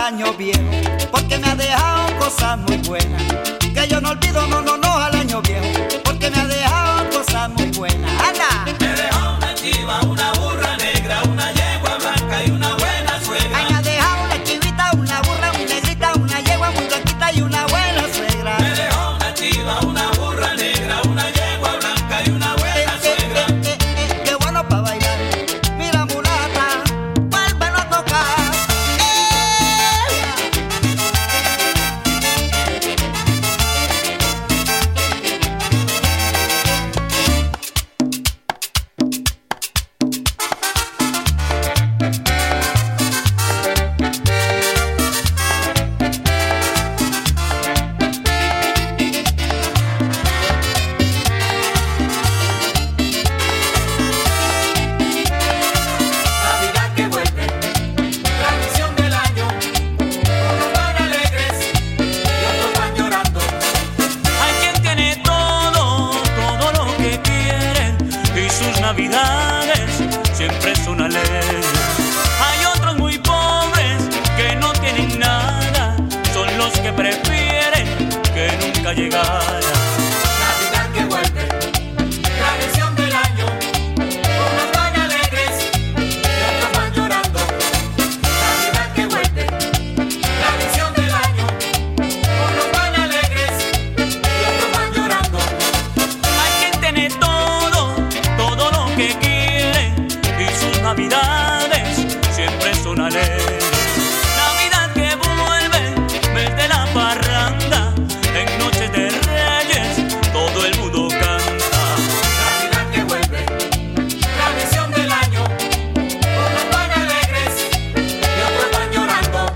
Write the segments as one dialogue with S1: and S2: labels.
S1: año viejo, porque me ha dejado cosas muy buenas. Que yo no olvido, no, no, no al año viejo, porque me ha dejado cosas muy buenas. ¡Anda!
S2: Me dejó una chiva, una burra negra, una yegua blanca y una buena suegra.
S1: Ay, me ha dejado una chivita, una burra muy negrita, una yegua muy blanquita y una buena suegra.
S2: Me dejó una chiva, una burra negra, una yegua blanca y una buena suegra.
S1: Qué bueno para bailar. Mira, mulata, vuélvelo a tocar.
S2: Navidad que vuelve, tradición del año. Unos van alegres y otros van llorando.
S3: Hay quien tiene todo, todo lo que quiere y sus navidades siempre son alegres. Hay otros muy pobres que no tienen nada, son los que prefieren que nunca llegara.
S2: Navidad que vuelve, tradición del año. Unos van alegres y otros van llorando. Navidad que vuelve, tradición del año. Unos van alegres y otros van llorando.
S3: Hay quien tiene todo, todo lo que quiere y sus navidades siempre son alegres. Navidad que vuelve, mes de la parranda, en noches de reyes todo el mundo canta.
S2: Navidad que vuelve, tradición del año. Unos van alegres y otros van llorando.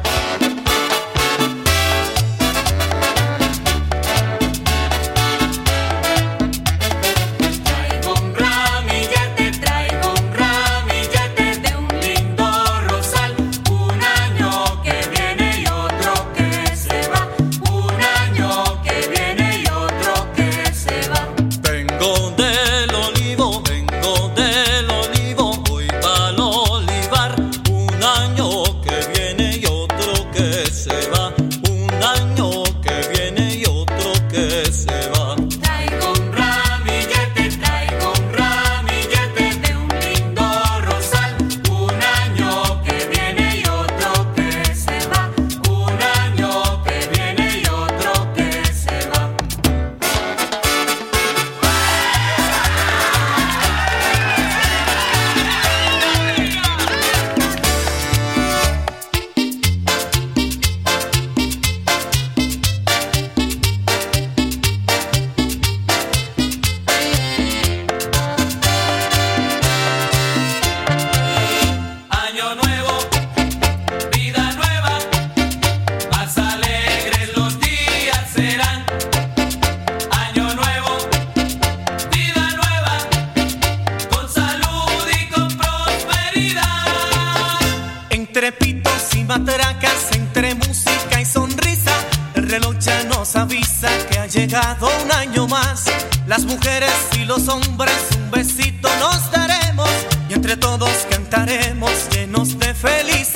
S2: Traigo un ramillete de un lindo rosal. Un año que viene y otro que se va. Un año que viene y otro que se va.
S3: Vengo del olivo, voy pa'l olivar. Un año que viene y otro que se va. Un año que viene y otro que se va.
S2: Traigo un ramillete de un lindo rosal. Un año que viene y otro que se va. Un año que viene y otro que se va. Año nuevo, vida nueva, más alegres los días serán. Año nuevo, vida nueva, con salud y con prosperidad.
S4: Entre pitos y matracas, entre música y sonrisa, el reloj ya nos avisa que ha llegado un año más. Las mujeres y los hombres un besito nos daremos y entre todos cantaremos llenos de felicidad.